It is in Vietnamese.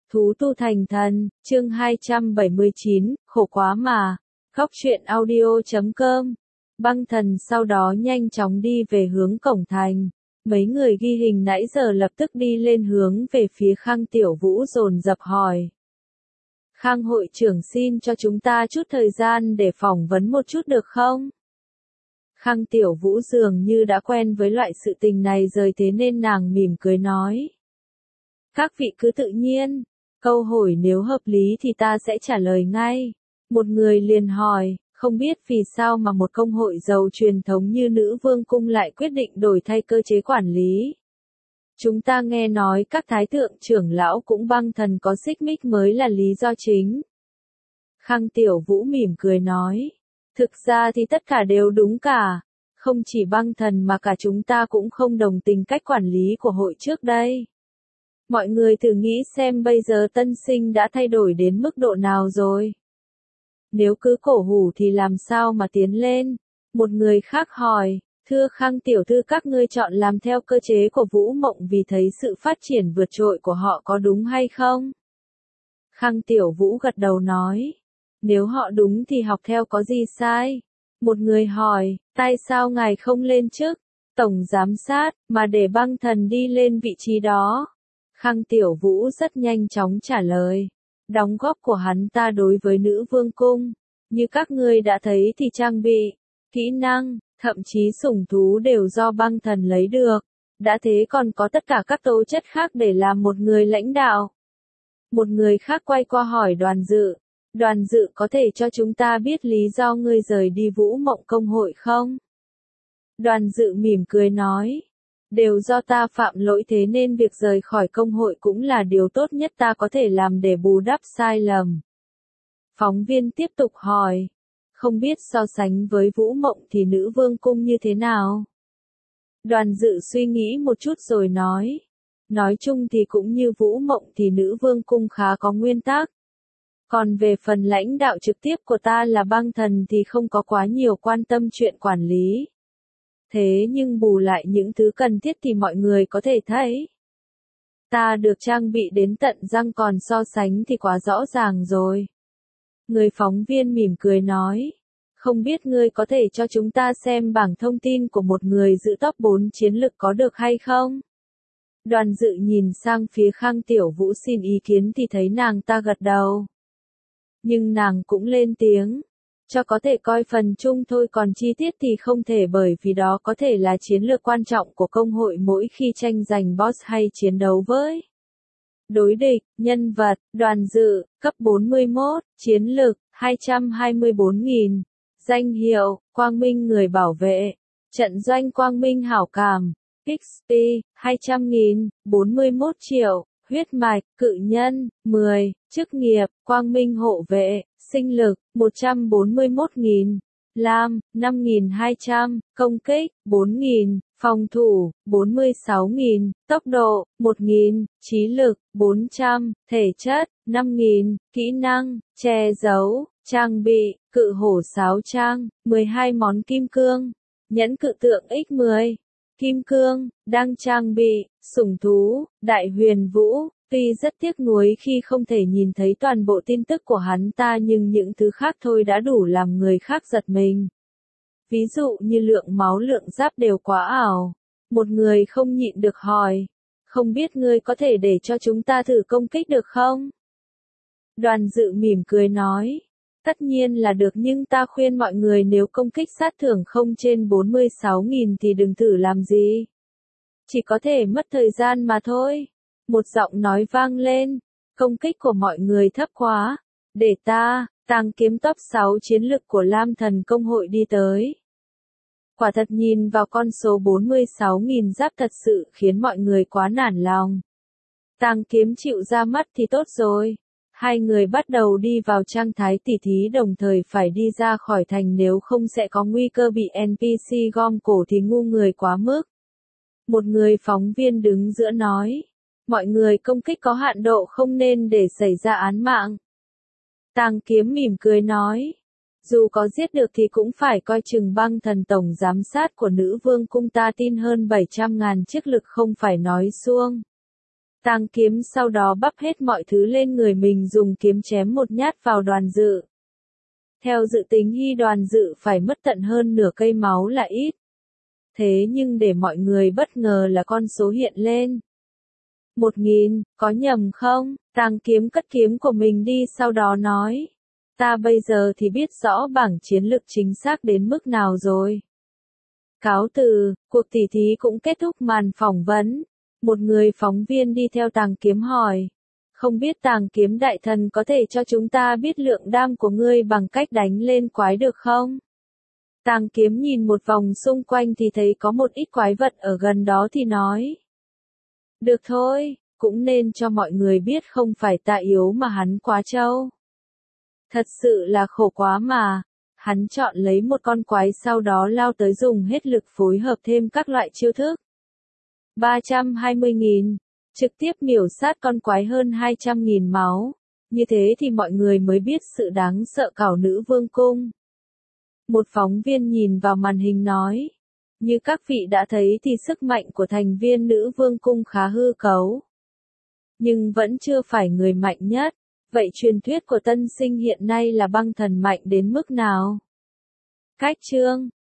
Thú tu thành thần, chương 279, khổ quá mà. Góc truyện audio.com. Băng thần sau đó nhanh chóng đi về hướng cổng thành. Mấy người ghi hình nãy giờ lập tức đi lên hướng về phía Khang Tiểu Vũ dồn dập hỏi. Khang hội trưởng xin cho chúng ta chút thời gian để phỏng vấn một chút được không? Khang Tiểu Vũ dường như đã quen với loại sự tình này rồi thế nên nàng mỉm cười nói. Các vị cứ tự nhiên, câu hỏi nếu hợp lý thì ta sẽ trả lời ngay. Một người liền hỏi, không biết vì sao mà một công hội giàu truyền thống như Nữ Vương Cung lại quyết định đổi thay cơ chế quản lý. Chúng ta nghe nói các thái thượng trưởng lão cũng băng thần có xích mích mới là lý do chính. Khang Tiểu Vũ mỉm cười nói, thực ra thì tất cả đều đúng cả. Không chỉ băng thần mà cả chúng ta cũng không đồng tình cách quản lý của hội trước đây. Mọi người thử nghĩ xem bây giờ tân sinh đã thay đổi đến mức độ nào rồi. Nếu cứ cổ hủ thì làm sao mà tiến lên? Một người khác hỏi, thưa Khang tiểu thư các ngươi chọn làm theo cơ chế của Vũ Mộng vì thấy sự phát triển vượt trội của họ có đúng hay không? Khang Tiểu Vũ gật đầu nói, nếu họ đúng thì học theo có gì sai? Một người hỏi, tại sao ngài không lên chức tổng giám sát mà để băng thần đi lên vị trí đó? Khang Tiểu Vũ rất nhanh chóng trả lời, đóng góp của hắn ta đối với Nữ Vương Cung, như các ngươi đã thấy thì trang bị, kỹ năng, thậm chí sủng thú đều do băng thần lấy được, đã thế còn có tất cả các tố chất khác để làm một người lãnh đạo. Một người khác quay qua hỏi Đoàn Dự có thể cho chúng ta biết lý do ngươi rời đi Vũ Mộng Công hội không? Đoàn Dự mỉm cười nói, đều do ta phạm lỗi thế nên việc rời khỏi công hội cũng là điều tốt nhất ta có thể làm để bù đắp sai lầm. Phóng viên tiếp tục hỏi, không biết so sánh với Vũ Mộng thì Nữ Vương Cung như thế nào? Đoàn Dự suy nghĩ một chút rồi nói chung thì cũng như Vũ Mộng thì Nữ Vương Cung khá có nguyên tắc. Còn về phần lãnh đạo trực tiếp của ta là băng thần thì không có quá nhiều quan tâm chuyện quản lý. Thế nhưng bù lại những thứ cần thiết thì mọi người có thể thấy. Ta được trang bị đến tận răng còn so sánh thì quá rõ ràng rồi. Người phóng viên mỉm cười nói, không biết ngươi có thể cho chúng ta xem bảng thông tin của một người giữ top 4 chiến lực có được hay không? Đoàn Dự nhìn sang phía Khang Tiểu Vũ xin ý kiến thì thấy nàng ta gật đầu. Nhưng nàng cũng lên tiếng, cho có thể coi phần chung thôi còn chi tiết thì không thể bởi vì đó có thể là chiến lược quan trọng của công hội mỗi khi tranh giành boss hay chiến đấu với đối địch. Nhân vật, Đoàn Dự, cấp 41, chiến lực, 224.000, danh hiệu, Quang Minh người bảo vệ, trận doanh Quang Minh hảo cảm, XP, 200.000, 41 triệu, huyết mạch, cự nhân, 10, chức nghiệp, Quang Minh hộ vệ, sinh lực, 141.000, lam, 5.200, công kích, 4.000, phòng thủ, 46.000, tốc độ, 1.000, trí lực, 400, thể chất, 5.000, kỹ năng, che giấu, trang bị, cự hổ sáo trang, 12 món kim cương, nhẫn cự tượng x10, kim cương, đang trang bị, sủng thú, đại huyền vũ. Tuy rất tiếc nuối khi không thể nhìn thấy toàn bộ tin tức của hắn ta nhưng những thứ khác thôi đã đủ làm người khác giật mình. Ví dụ như lượng máu lượng giáp đều quá ảo. Một người không nhịn được hỏi, không biết ngươi có thể để cho chúng ta thử công kích được không? Đoàn Dự mỉm cười nói, tất nhiên là được nhưng ta khuyên mọi người nếu công kích sát thưởng không trên 46.000 thì đừng thử làm gì. Chỉ có thể mất thời gian mà thôi. Một giọng nói vang lên, công kích của mọi người thấp quá, để Tàng Kiếm top 6 chiến lực của Lam Thần Công hội đi tới. Quả thật nhìn vào con số 46.000 giáp thật sự khiến mọi người quá nản lòng. Tàng Kiếm chịu ra mắt thì tốt rồi. Hai người bắt đầu đi vào trạng thái tỉ thí đồng thời phải đi ra khỏi thành nếu không sẽ có nguy cơ bị NPC gom cổ thì ngu người quá mức. Một người phóng viên đứng giữa nói, mọi người công kích có hạn độ không nên để xảy ra án mạng. Tàng Kiếm mỉm cười nói, dù có giết được thì cũng phải coi chừng băng thần tổng giám sát của Nữ Vương Cung ta tin hơn 700.000 chiếc lực không phải nói suông. Tàng Kiếm sau đó bắp hết mọi thứ lên người mình dùng kiếm chém một nhát vào Đoàn Dự. Theo dự tính Hy Đoàn Dự phải mất tận hơn nửa cây máu là ít. Thế nhưng để mọi người bất ngờ là con số hiện lên. 1000, có nhầm không? Tàng Kiếm cất kiếm của mình đi sau đó nói. Ta bây giờ thì biết rõ bảng chiến lực chính xác đến mức nào rồi. Cáo từ, cuộc tỉ thí cũng kết thúc màn phỏng vấn. Một người phóng viên đi theo Tàng Kiếm hỏi. Không biết Tàng Kiếm đại thần có thể cho chúng ta biết lượng đam của ngươi bằng cách đánh lên quái được không? Tàng Kiếm nhìn một vòng xung quanh thì thấy có một ít quái vật ở gần đó thì nói. Được thôi, cũng nên cho mọi người biết không phải ta yếu mà hắn quá trâu. Thật sự là khổ quá mà. Hắn chọn lấy một con quái sau đó lao tới dùng hết lực phối hợp thêm các loại chiêu thức. 320.000, trực tiếp miểu sát con quái hơn 200.000 máu. Như thế thì mọi người mới biết sự đáng sợ cẩu nữ vương cung. Một phóng viên nhìn vào màn hình nói. Như các vị đã thấy thì sức mạnh của thành viên nữ vương cung khá hư cấu. Nhưng vẫn chưa phải người mạnh nhất. Vậy truyền thuyết của tân sinh hiện nay là băng thần mạnh đến mức nào? Cách chương